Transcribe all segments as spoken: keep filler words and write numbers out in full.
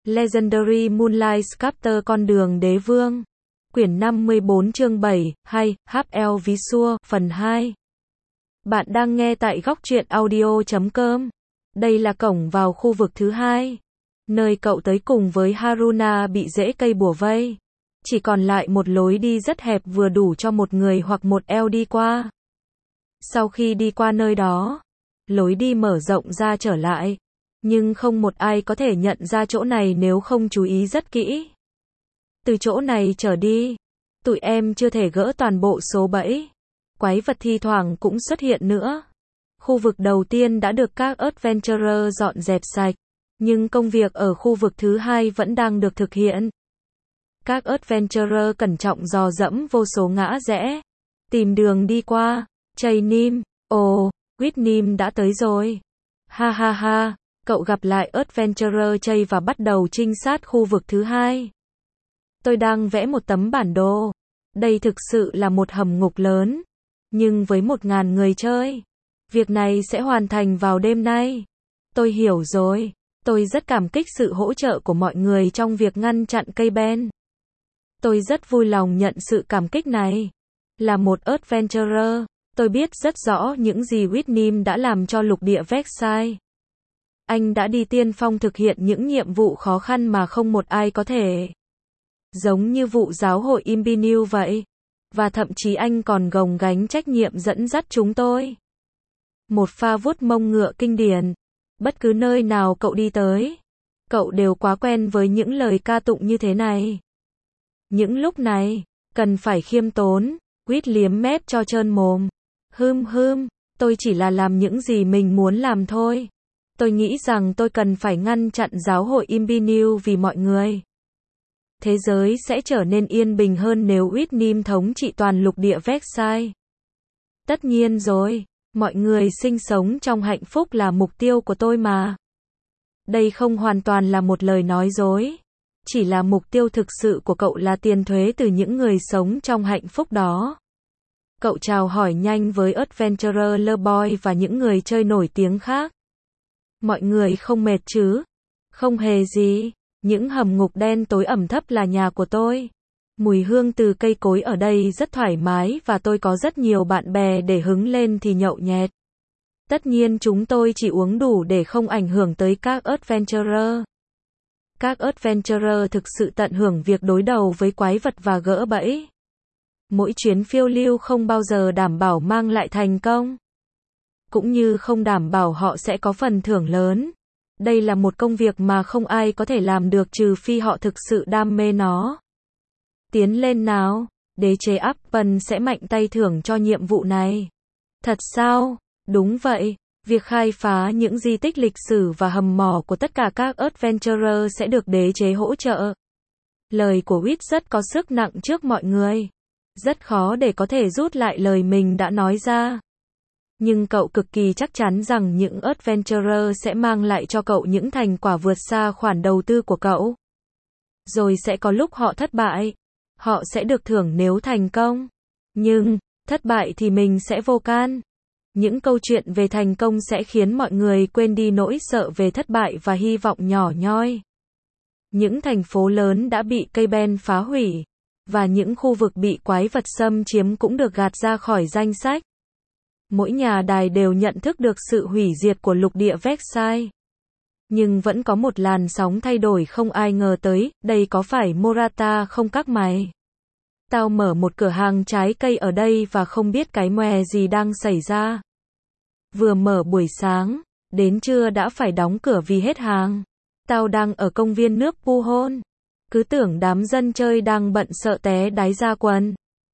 Legendary Moonlight Sculptor Con đường đế vương. Quyển năm mươi bốn chương bảy, hay, hát lờ Visual, phần hai. Bạn đang nghe tại góc truyện audio chấm com. Đây là cổng vào khu vực thứ hai, nơi cậu tới cùng với Haruna bị rễ cây bủa vây. Chỉ còn lại một lối đi rất hẹp vừa đủ cho một người hoặc một eo đi qua. Sau khi đi qua nơi đó, lối đi mở rộng ra trở lại. Nhưng không một ai có thể nhận ra chỗ này nếu không chú ý rất kỹ. Từ chỗ này trở đi, tụi em chưa thể gỡ toàn bộ số bẫy. Quái vật thi thoảng cũng xuất hiện nữa. Khu vực đầu tiên đã được các adventurer dọn dẹp sạch, nhưng công việc ở khu vực thứ hai vẫn đang được thực hiện. Các adventurer cẩn trọng dò dẫm vô số ngã rẽ, tìm đường đi qua. Chây Nim, ồ, Quýt Nim đã tới rồi. Ha ha ha, cậu gặp lại adventurer Chây và bắt đầu trinh sát khu vực thứ hai. Tôi đang vẽ một tấm bản đồ. Đây thực sự là một hầm ngục lớn. Nhưng với một ngàn người chơi, việc này sẽ hoàn thành vào đêm nay. Tôi hiểu rồi. Tôi rất cảm kích sự hỗ trợ của mọi người trong việc ngăn chặn cây ben. Tôi rất vui lòng nhận sự cảm kích này. Là một adventurer, tôi biết rất rõ những gì Quýt Nim đã làm cho lục địa Vexai. Anh đã đi tiên phong thực hiện những nhiệm vụ khó khăn mà không một ai có thể. Giống như vụ giáo hội Imbiniu vậy. Và thậm chí anh còn gồng gánh trách nhiệm dẫn dắt chúng tôi. Một pha vuốt mông ngựa kinh điển. Bất cứ nơi nào cậu đi tới, cậu đều quá quen với những lời ca tụng như thế này. Những lúc này, cần phải khiêm tốn. Quýt liếm mép cho trơn mồm. Hưm hưm, tôi chỉ là làm những gì mình muốn làm thôi. Tôi nghĩ rằng tôi cần phải ngăn chặn giáo hội Imbiniu vì mọi người. Thế giới sẽ trở nên yên bình hơn nếu Quýt Nim thống trị toàn lục địa Vexai. Tất nhiên rồi, mọi người sinh sống trong hạnh phúc là mục tiêu của tôi mà. Đây không hoàn toàn là một lời nói dối. Chỉ là mục tiêu thực sự của cậu là tiền thuế từ những người sống trong hạnh phúc đó. Cậu chào hỏi nhanh với adventurer Leboy và những người chơi nổi tiếng khác. Mọi người không mệt chứ? Không hề gì. Những hầm ngục đen tối ẩm thấp là nhà của tôi. Mùi hương từ cây cối ở đây rất thoải mái và tôi có rất nhiều bạn bè để hứng lên thì nhậu nhẹt. Tất nhiên chúng tôi chỉ uống đủ để không ảnh hưởng tới các adventurer. Các adventurer thực sự tận hưởng việc đối đầu với quái vật và gỡ bẫy. Mỗi chuyến phiêu lưu không bao giờ đảm bảo mang lại thành công. Cũng như không đảm bảo họ sẽ có phần thưởng lớn. Đây là một công việc mà không ai có thể làm được trừ phi họ thực sự đam mê nó. Tiến lên nào, đế chế Appen sẽ mạnh tay thưởng cho nhiệm vụ này. Thật sao? Đúng vậy, việc khai phá những di tích lịch sử và hầm mỏ của tất cả các adventurer sẽ được đế chế hỗ trợ. Lời của Quýt rất có sức nặng trước mọi người. Rất khó để có thể rút lại lời mình đã nói ra. Nhưng cậu cực kỳ chắc chắn rằng những adventurer sẽ mang lại cho cậu những thành quả vượt xa khoản đầu tư của cậu. Rồi sẽ có lúc họ thất bại. Họ sẽ được thưởng nếu thành công. Nhưng, thất bại thì mình sẽ vô can. Những câu chuyện về thành công sẽ khiến mọi người quên đi nỗi sợ về thất bại và hy vọng nhỏ nhoi. Những thành phố lớn đã bị cây ben phá hủy. Và những khu vực bị quái vật xâm chiếm cũng được gạt ra khỏi danh sách. Mỗi nhà đài đều nhận thức được sự hủy diệt của lục địa Vexai. Nhưng vẫn có một làn sóng thay đổi không ai ngờ tới, đây có phải Morata không các mày? Tao mở một cửa hàng trái cây ở đây và không biết cái mòe gì đang xảy ra. Vừa mở buổi sáng, đến trưa đã phải đóng cửa vì hết hàng. Tao đang ở công viên nước Puhon. Cứ tưởng đám dân chơi đang bận sợ té đáy ra quần.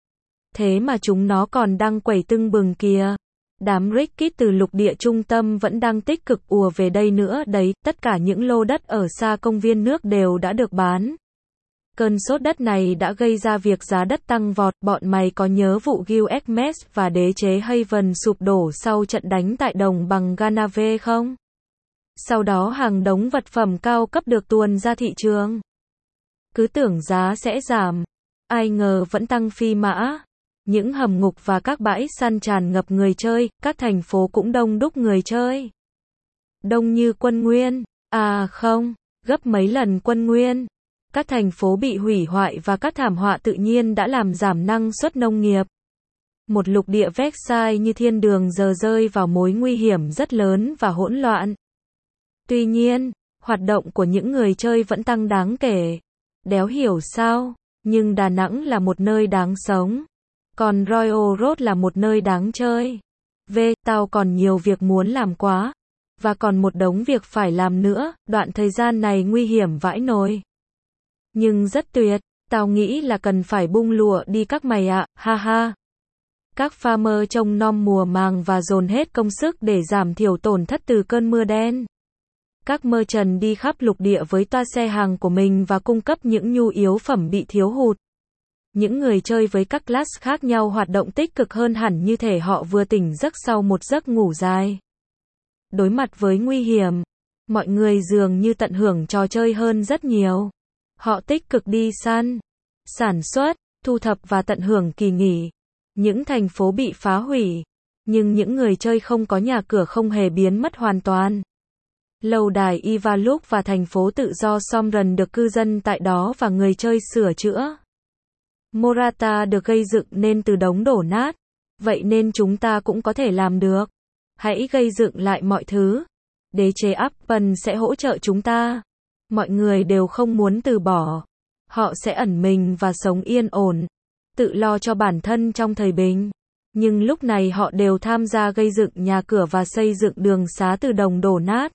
Thế mà chúng nó còn đang quẩy tưng bừng kìa. Đám Rickit từ lục địa trung tâm vẫn đang tích cực ùa về đây nữa đấy, tất cả những lô đất ở xa công viên nước đều đã được bán. Cơn sốt đất này đã gây ra việc giá đất tăng vọt, bọn mày có nhớ vụ Gilgamesh và đế chế Haven sụp đổ sau trận đánh tại đồng bằng Ganave không? Sau đó hàng đống vật phẩm cao cấp được tuồn ra thị trường. Cứ tưởng giá sẽ giảm, ai ngờ vẫn tăng phi mã. Những hầm ngục và các bãi săn tràn ngập người chơi, các thành phố cũng đông đúc người chơi. Đông như quân nguyên. À không, gấp mấy lần quân Nguyên. Các thành phố bị hủy hoại và các thảm họa tự nhiên đã làm giảm năng suất nông nghiệp. Một lục địa Versailles như thiên đường giờ rơi vào mối nguy hiểm rất lớn và hỗn loạn. Tuy nhiên, hoạt động của những người chơi vẫn tăng đáng kể. Đéo hiểu sao, nhưng Đà Nẵng là một nơi đáng sống. Còn Royal Road là một nơi đáng chơi. V, tao còn nhiều việc muốn làm quá. Và còn một đống việc phải làm nữa, đoạn thời gian này nguy hiểm vãi nồi. Nhưng rất tuyệt, tao nghĩ là cần phải bung lụa đi các mày ạ, ha ha. Các farmer trông nom mùa màng và dồn hết công sức để giảm thiểu tổn thất từ cơn mưa đen. Các merchant đi khắp lục địa với toa xe hàng của mình và cung cấp những nhu yếu phẩm bị thiếu hụt. Những người chơi với các class khác nhau hoạt động tích cực hơn hẳn như thể họ vừa tỉnh giấc sau một giấc ngủ dài. Đối mặt với nguy hiểm, mọi người dường như tận hưởng trò chơi hơn rất nhiều. Họ tích cực đi săn, sản xuất, thu thập và tận hưởng kỳ nghỉ. Những thành phố bị phá hủy, nhưng những người chơi không có nhà cửa không hề biến mất hoàn toàn. Lâu đài Ivaluk và thành phố tự do Somran được cư dân tại đó và người chơi sửa chữa. Morata được gây dựng nên từ đống đổ nát, vậy nên chúng ta cũng có thể làm được. Hãy gây dựng lại mọi thứ. Đế chế Appan sẽ hỗ trợ chúng ta. Mọi người đều không muốn từ bỏ. Họ sẽ ẩn mình và sống yên ổn, tự lo cho bản thân trong thời bình. Nhưng lúc này họ đều tham gia gây dựng nhà cửa và xây dựng đường xá từ đồng đổ nát.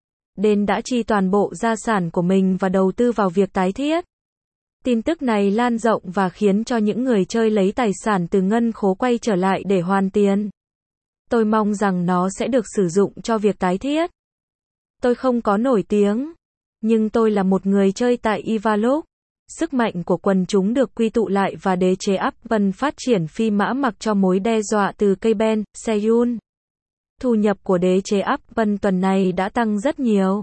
Đền đã chi toàn bộ gia sản của mình và đầu tư vào việc tái thiết. Tin tức này lan rộng và khiến cho những người chơi lấy tài sản từ ngân khố quay trở lại để hoàn tiền. Tôi mong rằng nó sẽ được sử dụng cho việc tái thiết. Tôi không có nổi tiếng, nhưng tôi là một người chơi tại Ivaluk. Sức mạnh của quần chúng được quy tụ lại và đế chế Appan phát triển phi mã mặc cho mối đe dọa từ cây ben, Seoul. Thu nhập của đế chế Appan tuần này đã tăng rất nhiều.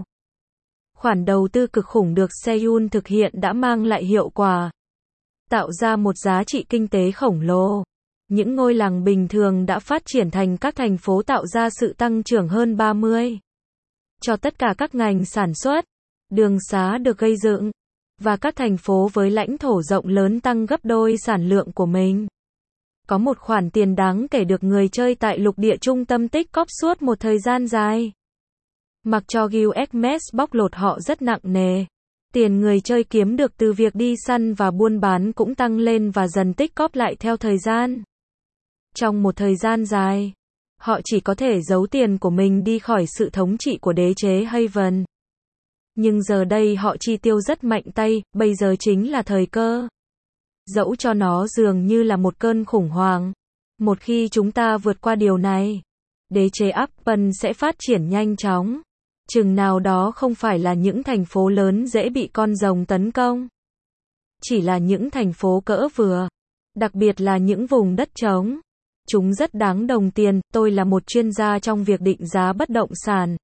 Khoản đầu tư cực khủng được Seoul thực hiện đã mang lại hiệu quả, tạo ra một giá trị kinh tế khổng lồ. Những ngôi làng bình thường đã phát triển thành các thành phố tạo ra sự tăng trưởng hơn ba mươi. Cho tất cả các ngành sản xuất, đường xá được gây dựng, và các thành phố với lãnh thổ rộng lớn tăng gấp đôi sản lượng của mình. Có một khoản tiền đáng kể được người chơi tại lục địa trung tâm tích cóp suốt một thời gian dài. Mặc cho Guild bóc lột họ rất nặng nề, tiền người chơi kiếm được từ việc đi săn và buôn bán cũng tăng lên và dần tích cóp lại theo thời gian. Trong một thời gian dài, họ chỉ có thể giấu tiền của mình đi khỏi sự thống trị của đế chế Haven. Nhưng giờ đây họ chi tiêu rất mạnh tay, bây giờ chính là thời cơ. Dẫu cho nó dường như là một cơn khủng hoảng. Một khi chúng ta vượt qua điều này, đế chế Appan sẽ phát triển nhanh chóng. Chừng nào đó không phải là những thành phố lớn dễ bị con rồng tấn công. Chỉ là những thành phố cỡ vừa. Đặc biệt là những vùng đất trống. Chúng rất đáng đồng tiền. Tôi là một chuyên gia trong việc định giá bất động sản.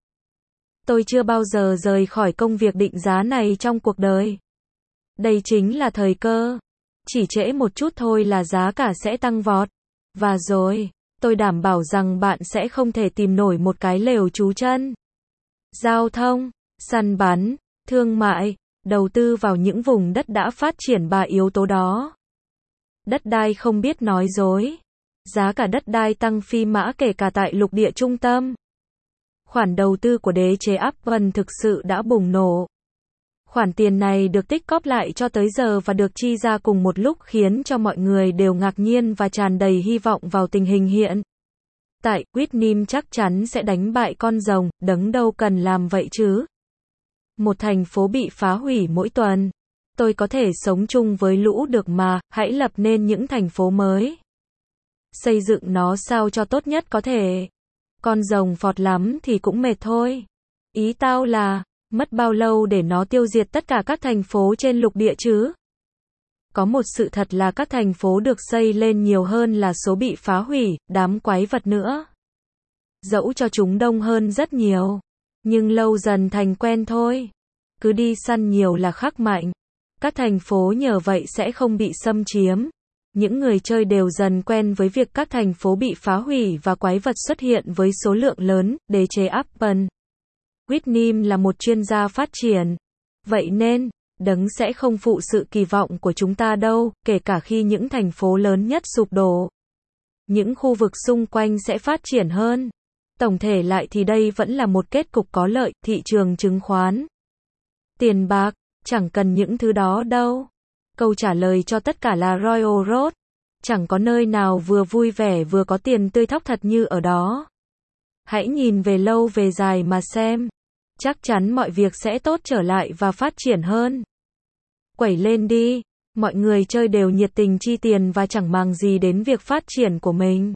Tôi chưa bao giờ rời khỏi công việc định giá này trong cuộc đời. Đây chính là thời cơ. Chỉ trễ một chút thôi là giá cả sẽ tăng vọt. Và rồi, tôi đảm bảo rằng bạn sẽ không thể tìm nổi một cái lều trú chân. Giao thông, săn bắn, thương mại, đầu tư vào những vùng đất đã phát triển ba yếu tố đó. Đất đai không biết nói dối. Giá cả đất đai tăng phi mã kể cả tại lục địa trung tâm. Khoản đầu tư của đế chế Appan thực sự đã bùng nổ. Khoản tiền này được tích cóp lại cho tới giờ và được chi ra cùng một lúc khiến cho mọi người đều ngạc nhiên và tràn đầy hy vọng vào tình hình hiện tại. Whitney chắc chắn sẽ đánh bại con rồng, đấng đâu cần làm vậy chứ. Một thành phố bị phá hủy mỗi tuần. Tôi có thể sống chung với lũ được mà, hãy lập nên những thành phố mới. Xây dựng nó sao cho tốt nhất có thể. Con rồng phọt lắm thì cũng mệt thôi. Ý tao là, mất bao lâu để nó tiêu diệt tất cả các thành phố trên lục địa chứ? Có một sự thật là các thành phố được xây lên nhiều hơn là số bị phá hủy, đám quái vật nữa. Dẫu cho chúng đông hơn rất nhiều, nhưng lâu dần thành quen thôi. Cứ đi săn nhiều là khắc mạnh. Các thành phố nhờ vậy sẽ không bị xâm chiếm. Những người chơi đều dần quen với việc các thành phố bị phá hủy và quái vật xuất hiện với số lượng lớn. Đế chế Appan. Whitney là một chuyên gia phát triển. Vậy nên, Đấng sẽ không phụ sự kỳ vọng của chúng ta đâu, kể cả khi những thành phố lớn nhất sụp đổ. Những khu vực xung quanh sẽ phát triển hơn. Tổng thể lại thì đây vẫn là một kết cục có lợi, thị trường chứng khoán. Tiền bạc, chẳng cần những thứ đó đâu. Câu trả lời cho tất cả là Royal Road. Chẳng có nơi nào vừa vui vẻ vừa có tiền tươi thóc thật như ở đó. Hãy nhìn về lâu về dài mà xem. Chắc chắn mọi việc sẽ tốt trở lại và phát triển hơn. Quẩy lên đi. Mọi người chơi đều nhiệt tình chi tiền và chẳng màng gì đến việc phát triển của mình.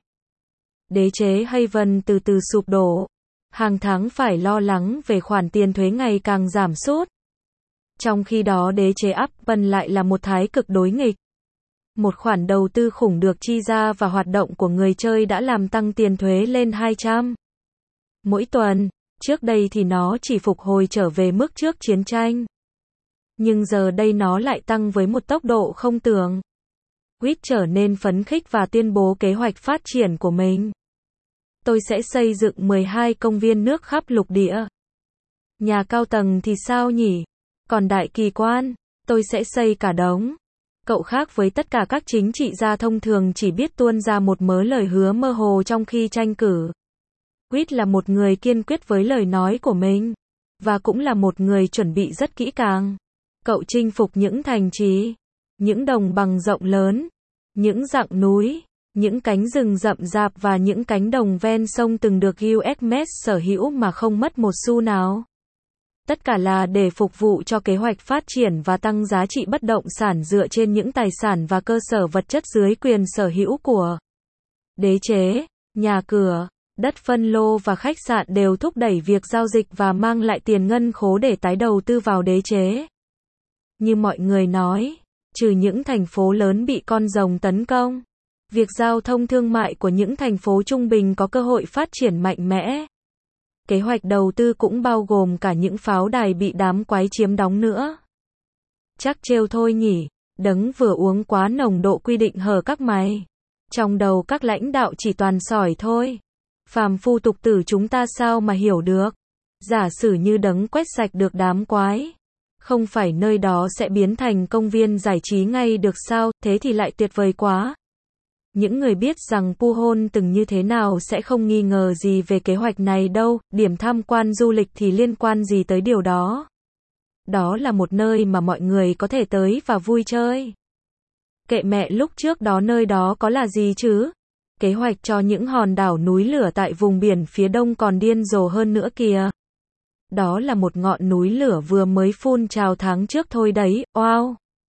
Đế chế Haven từ từ sụp đổ. Hàng tháng phải lo lắng về khoản tiền thuế ngày càng giảm sút. Trong khi đó đế chế Upton lại là một thái cực đối nghịch. Một khoản đầu tư khủng được chi ra và hoạt động của người chơi đã làm tăng tiền thuế lên hai trăm mỗi tuần. Trước đây thì nó chỉ phục hồi trở về mức trước chiến tranh. Nhưng giờ đây nó lại tăng với một tốc độ không tưởng. Quýt trở nên phấn khích và tuyên bố kế hoạch phát triển của mình. Tôi sẽ xây dựng mười hai công viên nước khắp lục địa. Nhà cao tầng thì sao nhỉ? Còn đại kỳ quan, tôi sẽ xây cả đống. Cậu khác với tất cả các chính trị gia thông thường chỉ biết tuôn ra một mớ lời hứa mơ hồ trong khi tranh cử. Quýt là một người kiên quyết với lời nói của mình. Và cũng là một người chuẩn bị rất kỹ càng. Cậu chinh phục những thành trì, những đồng bằng rộng lớn, những dặng núi, những cánh rừng rậm rạp và những cánh đồng ven sông từng được u ét Met sở hữu mà không mất một xu nào. Tất cả là để phục vụ cho kế hoạch phát triển và tăng giá trị bất động sản dựa trên những tài sản và cơ sở vật chất dưới quyền sở hữu của đế chế. Nhà cửa, đất phân lô và khách sạn đều thúc đẩy việc giao dịch và mang lại tiền ngân khố để tái đầu tư vào đế chế. Như mọi người nói, trừ những thành phố lớn bị con rồng tấn công, việc giao thông thương mại của những thành phố trung bình có cơ hội phát triển mạnh mẽ. Kế hoạch đầu tư cũng bao gồm cả những pháo đài bị đám quái chiếm đóng nữa. Chắc trêu thôi nhỉ, Đấng vừa uống quá nồng độ quy định hở các mày. Trong đầu các lãnh đạo chỉ toàn sỏi thôi. Phàm phu tục tử chúng ta sao mà hiểu được. Giả sử như Đấng quét sạch được đám quái. Không phải nơi đó sẽ biến thành công viên giải trí ngay được sao, thế thì lại tuyệt vời quá. Những người biết rằng Puhon từng như thế nào sẽ không nghi ngờ gì về kế hoạch này đâu, điểm tham quan du lịch thì liên quan gì tới điều đó. Đó là một nơi mà mọi người có thể tới và vui chơi. Kệ mẹ lúc trước đó nơi đó có là gì chứ. Kế hoạch cho những hòn đảo núi lửa tại vùng biển phía đông còn điên rồ hơn nữa kìa. Đó là một ngọn núi lửa vừa mới phun trào tháng trước thôi đấy, wow.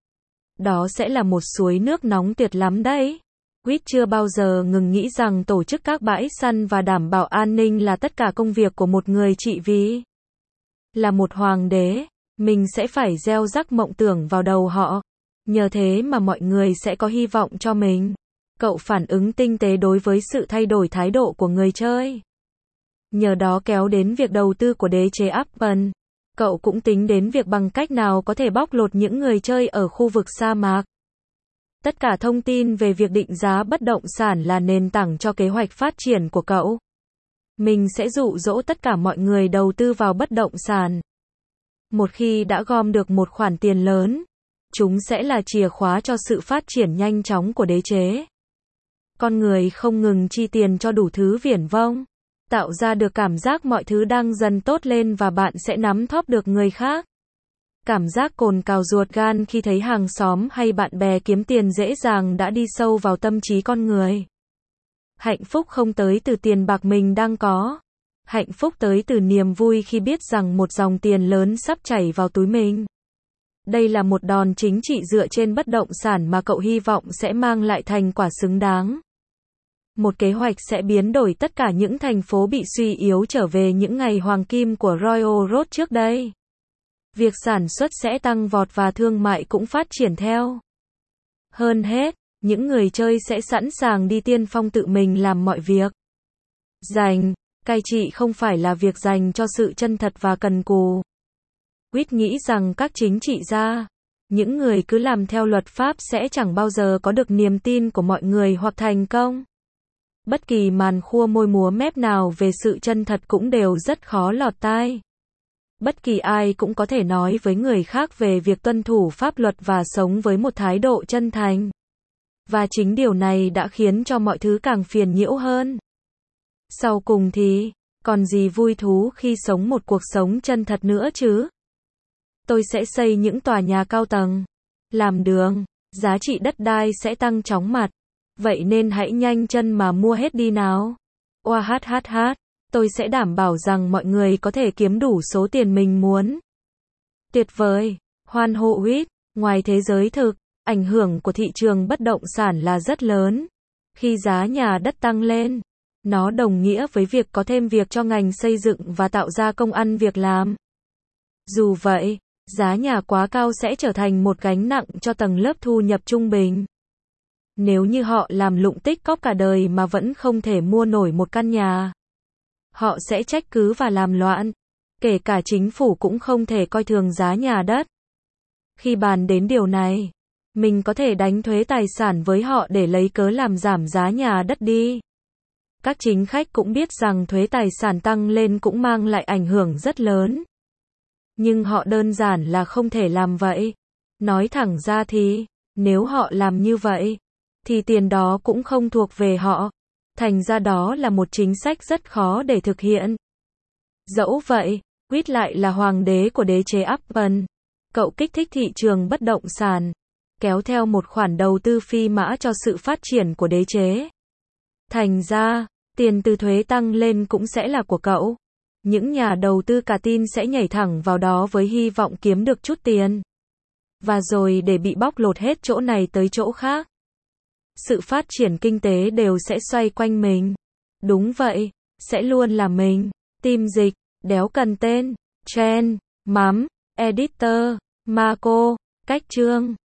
Đó sẽ là một suối nước nóng tuyệt lắm đấy. Quýt chưa bao giờ ngừng nghĩ rằng tổ chức các bãi săn và đảm bảo an ninh là tất cả công việc của một người trị vì là một hoàng đế, mình sẽ phải gieo rắc mộng tưởng vào đầu họ. Nhờ thế mà mọi người sẽ có hy vọng cho mình. Cậu phản ứng tinh tế đối với sự thay đổi thái độ của người chơi. Nhờ đó kéo đến việc đầu tư của đế chế Upton. Cậu cũng tính đến việc bằng cách nào có thể bóc lột những người chơi ở khu vực sa mạc. Tất cả thông tin về việc định giá bất động sản là nền tảng cho kế hoạch phát triển của cậu. Mình sẽ dụ dỗ tất cả mọi người đầu tư vào bất động sản. Một khi đã gom được một khoản tiền lớn, chúng sẽ là chìa khóa cho sự phát triển nhanh chóng của đế chế. Con người không ngừng chi tiền cho đủ thứ viển vông, tạo ra được cảm giác mọi thứ đang dần tốt lên và bạn sẽ nắm thóp được người khác. Cảm giác cồn cào ruột gan khi thấy hàng xóm hay bạn bè kiếm tiền dễ dàng đã đi sâu vào tâm trí con người. Hạnh phúc không tới từ tiền bạc mình đang có. Hạnh phúc tới từ niềm vui khi biết rằng một dòng tiền lớn sắp chảy vào túi mình. Đây là một đòn chính trị dựa trên bất động sản mà cậu hy vọng sẽ mang lại thành quả xứng đáng. Một kế hoạch sẽ biến đổi tất cả những thành phố bị suy yếu trở về những ngày hoàng kim của Royal Road trước đây. Việc sản xuất sẽ tăng vọt và thương mại cũng phát triển theo. Hơn hết, những người chơi sẽ sẵn sàng đi tiên phong tự mình làm mọi việc. Dành, cai trị không phải là việc dành cho sự chân thật và cần cù. Quýt nghĩ rằng các chính trị gia, những người cứ làm theo luật pháp sẽ chẳng bao giờ có được niềm tin của mọi người hoặc thành công. Bất kỳ màn khua môi múa mép nào về sự chân thật cũng đều rất khó lọt tai. Bất kỳ ai cũng có thể nói với người khác về việc tuân thủ pháp luật và sống với một thái độ chân thành. Và chính điều này đã khiến cho mọi thứ càng phiền nhiễu hơn. Sau cùng thì, còn gì vui thú khi sống một cuộc sống chân thật nữa chứ? Tôi sẽ xây những tòa nhà cao tầng, làm đường, giá trị đất đai sẽ tăng chóng mặt. Vậy nên hãy nhanh chân mà mua hết đi nào. Oa hát hát hát, tôi sẽ đảm bảo rằng mọi người có thể kiếm đủ số tiền mình muốn. Tuyệt vời, hoan hô huýt. Ngoài thế giới thực, ảnh hưởng của thị trường bất động sản là rất lớn. Khi giá nhà đất tăng lên, nó đồng nghĩa với việc có thêm việc cho ngành xây dựng và tạo ra công ăn việc làm. Dù vậy, giá nhà quá cao sẽ trở thành một gánh nặng cho tầng lớp thu nhập trung bình. Nếu như họ làm lụng tích cóp cả đời mà vẫn không thể mua nổi một căn nhà, họ sẽ trách cứ và làm loạn. Kể cả chính phủ cũng không thể coi thường giá nhà đất. Khi bàn đến điều này, mình có thể đánh thuế tài sản với họ để lấy cớ làm giảm giá nhà đất đi. Các chính khách cũng biết rằng thuế tài sản tăng lên cũng mang lại ảnh hưởng rất lớn. Nhưng họ đơn giản là không thể làm vậy. Nói thẳng ra thì, nếu họ làm như vậy, thì tiền đó cũng không thuộc về họ. Thành ra đó là một chính sách rất khó để thực hiện. Dẫu vậy, Quýt lại là hoàng đế của đế chế Apple. Cậu kích thích thị trường bất động sản, kéo theo một khoản đầu tư phi mã cho sự phát triển của đế chế. Thành ra, tiền từ thuế tăng lên cũng sẽ là của cậu. Những nhà đầu tư cả tin sẽ nhảy thẳng vào đó với hy vọng kiếm được chút tiền. Và rồi để bị bóc lột hết chỗ này tới chỗ khác. Sự phát triển kinh tế đều sẽ xoay quanh mình. Đúng vậy, sẽ luôn là mình. Team dịch, đéo cần tên, trend, mắm, editor, Marco, cách chương.